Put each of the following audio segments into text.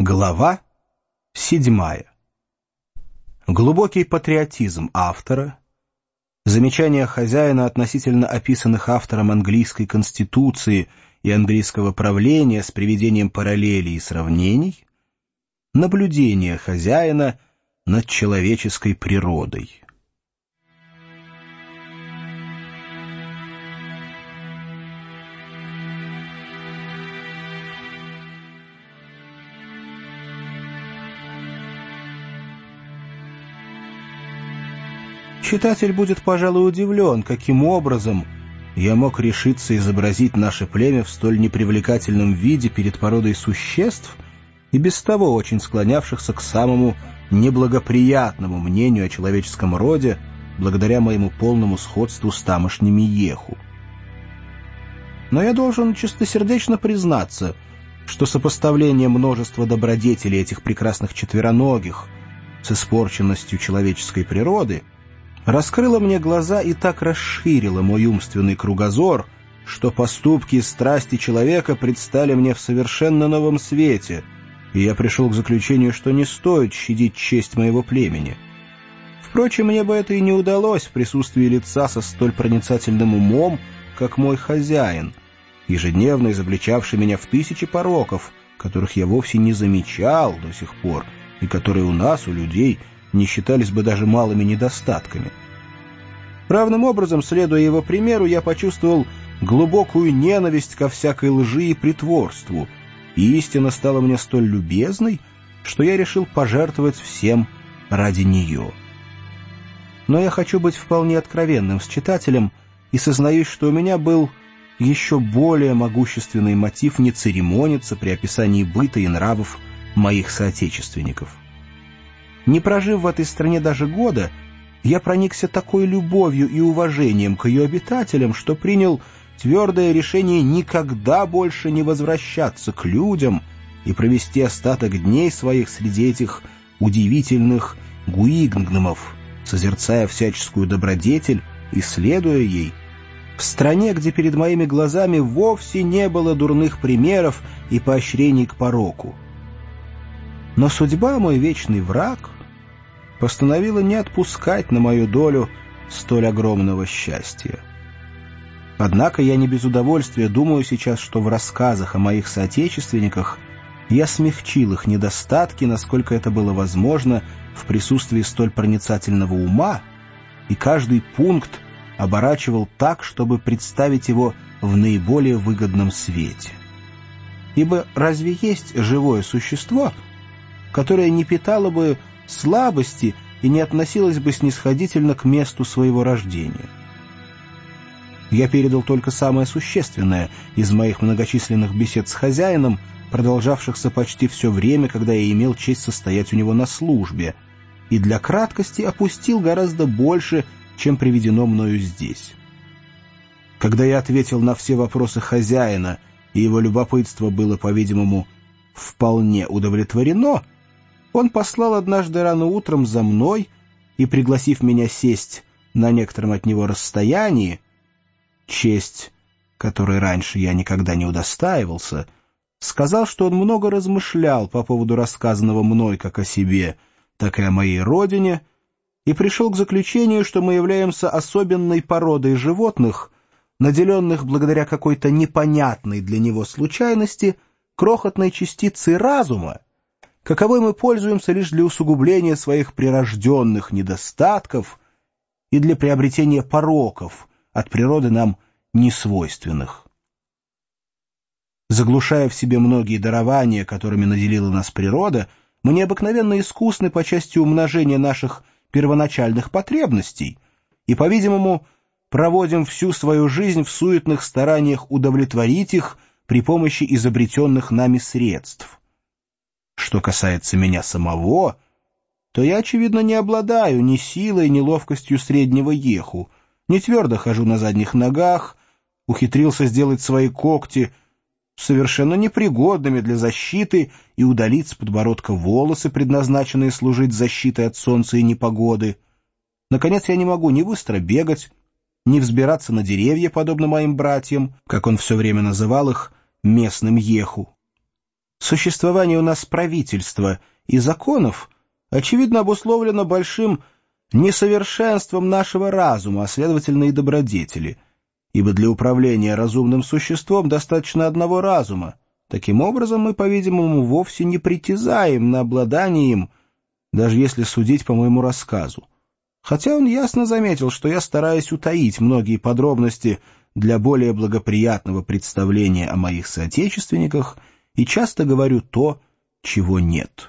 Глава 7. Глубокий патриотизм автора, замечания хозяина относительно описанных автором английской конституции и английского правления с приведением параллелей и сравнений, наблюдение хозяина над человеческой природой. Читатель будет, пожалуй, удивлен, каким образом я мог решиться изобразить наше племя в столь непривлекательном виде перед породой существ и без того очень склонявшихся к самому неблагоприятному мнению о человеческом роде, благодаря моему полному сходству с тамошними еху. Но я должен чистосердечно признаться, что сопоставление множества добродетелей этих прекрасных четвероногих с испорченностью человеческой природы раскрыла мне глаза и так расширила мой умственный кругозор, что поступки и страсти человека предстали мне в совершенно новом свете, и я пришел к заключению, что не стоит щадить честь моего племени. Впрочем, мне бы это и не удалось в присутствии лица со столь проницательным умом, как мой хозяин, ежедневно изобличавший меня в тысячи пороков, которых я вовсе не замечал до сих пор, и которые у нас, у людей, не считались бы даже малыми недостатками. Равным образом, следуя его примеру, я почувствовал глубокую ненависть ко всякой лжи и притворству, и истина стала мне столь любезной, что я решил пожертвовать всем ради нее. Но я хочу быть вполне откровенным с читателем и сознаюсь, что у меня был еще более могущественный мотив не церемониться при описании быта и нравов моих соотечественников. Не прожив в этой стране даже года, я проникся такой любовью и уважением к ее обитателям, что принял твердое решение никогда больше не возвращаться к людям и провести остаток дней своих среди этих удивительных гуигнгномов, созерцая всяческую добродетель и следуя ей, в стране, где перед моими глазами вовсе не было дурных примеров и поощрений к пороку. Но судьба, мой вечный враг, постановила не отпускать на мою долю столь огромного счастья. Однако я не без удовольствия думаю сейчас, что в рассказах о моих соотечественниках я смягчил их недостатки, насколько это было возможно в присутствии столь проницательного ума, и каждый пункт оборачивал так, чтобы представить его в наиболее выгодном свете. Ибо разве есть живое существо, которое не питало бы слабости и не относилось бы снисходительно к месту своего рождения? Я передал только самое существенное из моих многочисленных бесед с хозяином, продолжавшихся почти все время, когда я имел честь состоять у него на службе, и для краткости опустил гораздо больше, чем приведено мною здесь. Когда я ответил на все вопросы хозяина, и его любопытство было, по-видимому, вполне удовлетворено, он послал однажды рано утром за мной и, пригласив меня сесть на некотором от него расстоянии, честь, которой раньше я никогда не удостаивался, сказал, что он много размышлял по поводу рассказанного мной как о себе, так и о моей родине, и пришел к заключению, что мы являемся особенной породой животных, наделенных благодаря какой-то непонятной для него случайности крохотной частицей разума, каковой мы пользуемся лишь для усугубления своих прирожденных недостатков и для приобретения пороков, от природы нам несвойственных. Заглушая в себе многие дарования, которыми наделила нас природа, мы необыкновенно искусны по части умножения наших первоначальных потребностей и, по-видимому, проводим всю свою жизнь в суетных стараниях удовлетворить их при помощи изобретенных нами средств. Что касается меня самого, то я, очевидно, не обладаю ни силой, ни ловкостью среднего еху, не твердо хожу на задних ногах, ухитрился сделать свои когти совершенно непригодными для защиты и удалить с подбородка волосы, предназначенные служить защитой от солнца и непогоды. Наконец, я не могу ни быстро бегать, ни взбираться на деревья, подобно моим братьям, как он все время называл их, местным еху. Существование у нас правительства и законов, очевидно, обусловлено большим несовершенством нашего разума, а следовательно и добродетели, ибо для управления разумным существом достаточно одного разума. Таким образом, мы, по-видимому, вовсе не притязаем на обладание им, даже если судить по моему рассказу. Хотя он ясно заметил, что я стараюсь утаить многие подробности для более благоприятного представления о моих соотечественниках и часто говорю то, чего нет.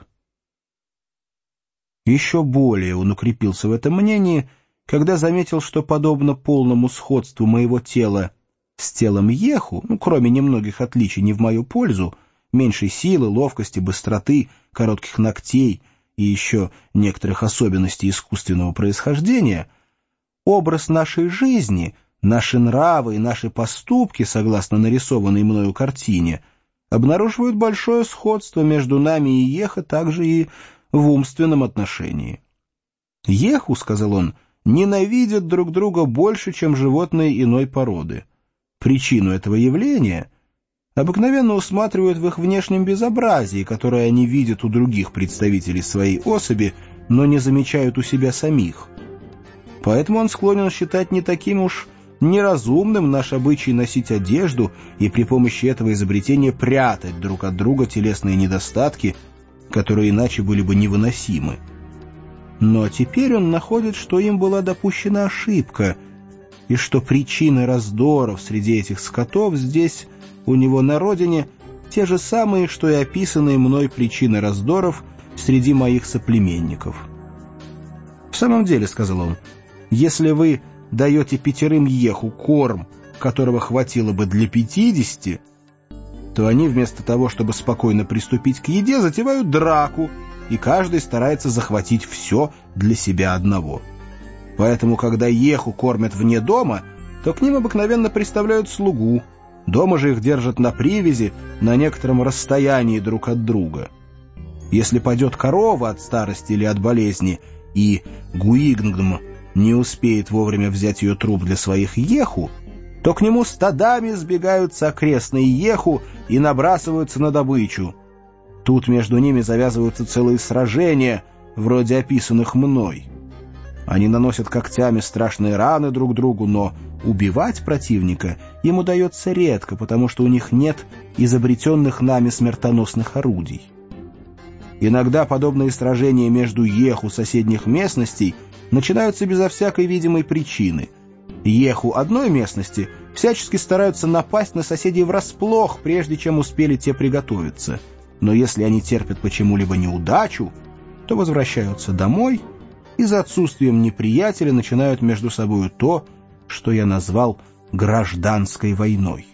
Еще более он укрепился в этом мнении, когда заметил, что, подобно полному сходству моего тела с телом Еху, кроме немногих отличий не в мою пользу, меньшей силы, ловкости, быстроты, коротких ногтей и еще некоторых особенностей искусственного происхождения, образ нашей жизни, наши нравы и наши поступки, согласно нарисованной мною картине, обнаруживают большое сходство между нами и Еха также и в умственном отношении. Еху, — сказал он, — ненавидят друг друга больше, чем животные иной породы. Причину этого явления обыкновенно усматривают в их внешнем безобразии, которое они видят у других представителей своей особи, но не замечают у себя самих. Поэтому он склонен считать не таким уж неразумным наш обычай носить одежду и при помощи этого изобретения прятать друг от друга телесные недостатки, которые иначе были бы невыносимы. Но теперь он находит, что им была допущена ошибка, и что причины раздоров среди этих скотов здесь, у него на родине, те же самые, что и описанные мной причины раздоров среди моих соплеменников. «В самом деле, — сказал он, — если вы даете 5 Еху корм, которого хватило бы для 50, то они вместо того, чтобы спокойно приступить к еде, затевают драку, и каждый старается захватить все для себя одного. Поэтому, когда Еху кормят вне дома, то к ним обыкновенно приставляют слугу, дома же их держат на привязи на некотором расстоянии друг от друга. Если падет корова от старости или от болезни, и Гуигнгм не успеет вовремя взять ее труп для своих Еху, то к нему стадами сбегаются окрестные Еху и набрасываются на добычу. Тут между ними завязываются целые сражения, вроде описанных мной. Они наносят когтями страшные раны друг другу, но убивать противника им удается редко, потому что у них нет изобретенных нами смертоносных орудий. Иногда подобные сражения между Еху соседних местностей начинаются безо всякой видимой причины. Еху одной местности всячески стараются напасть на соседей врасплох, прежде чем успели те приготовиться. Но если они терпят почему-либо неудачу, то возвращаются домой и за отсутствием неприятеля начинают между собою то, что я назвал гражданской войной.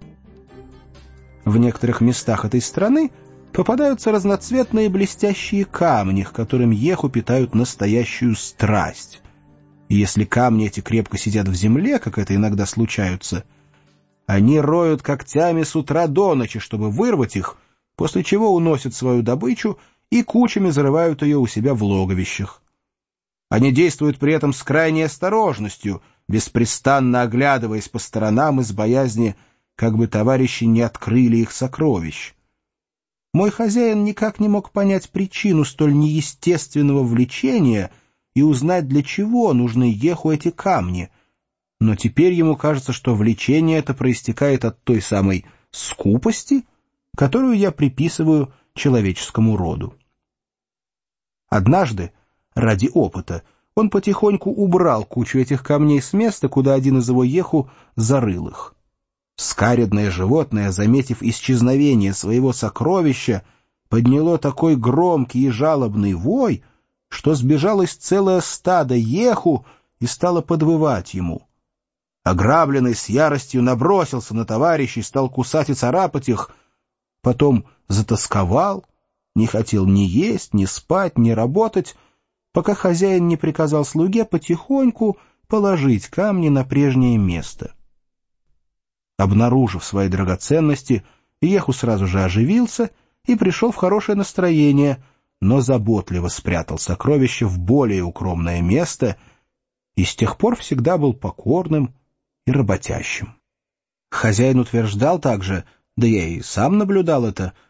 В некоторых местах этой страны попадаются разноцветные блестящие камни, к которым Еху питают настоящую страсть. И если камни эти крепко сидят в земле, как это иногда случается, они роют когтями с утра до ночи, чтобы вырвать их, после чего уносят свою добычу и кучами зарывают ее у себя в логовищах. Они действуют при этом с крайней осторожностью, беспрестанно оглядываясь по сторонам из боязни, как бы товарищи не открыли их сокровищ. Мой хозяин никак не мог понять причину столь неестественного влечения и узнать, для чего нужны Еху эти камни. Но теперь ему кажется, что влечение это проистекает от той самой скупости, которую я приписываю человеческому роду. Однажды, ради опыта, он потихоньку убрал кучу этих камней с места, куда один из его Еху зарыл их. Скаредное животное, заметив исчезновение своего сокровища, подняло такой громкий и жалобный вой, что сбежалось целое стадо Еху и стало подвывать ему. Ограбленный с яростью набросился на товарищей, стал кусать и царапать их, потом затосковал, не хотел ни есть, ни спать, ни работать, пока хозяин не приказал слуге потихоньку положить камни на прежнее место. Обнаружив свои драгоценности, Еху сразу же оживился и пришел в хорошее настроение, но заботливо спрятал сокровище в более укромное место и с тех пор всегда был покорным и работящим. Хозяин утверждал также, да я и сам наблюдал это,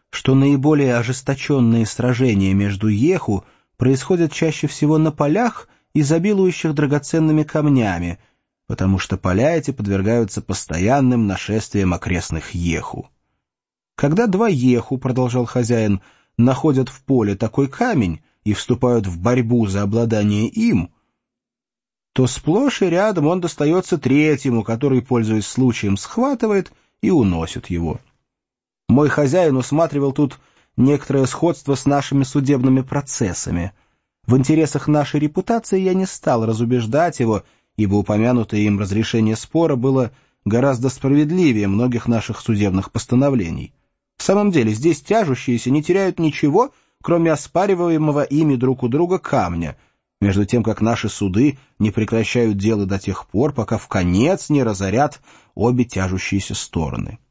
что наиболее ожесточенные сражения между еху происходят чаще всего на полях, изобилующих драгоценными камнями, потому что поля эти подвергаются постоянным нашествиям окрестных еху. Когда два еху, продолжал хозяин, находят в поле такой камень и вступают в борьбу за обладание им, то сплошь и рядом он достается третьему, который, пользуясь случаем, схватывает и уносит его. Мой хозяин усматривал тут некоторое сходство с нашими судебными процессами. В интересах нашей репутации я не стал разубеждать его, ибо упомянутое им разрешение спора было гораздо справедливее многих наших судебных постановлений. В самом деле здесь тяжущиеся не теряют ничего, кроме оспариваемого ими друг у друга камня, между тем как наши суды не прекращают дело до тех пор, пока вконец не разорят обе тяжущиеся стороны.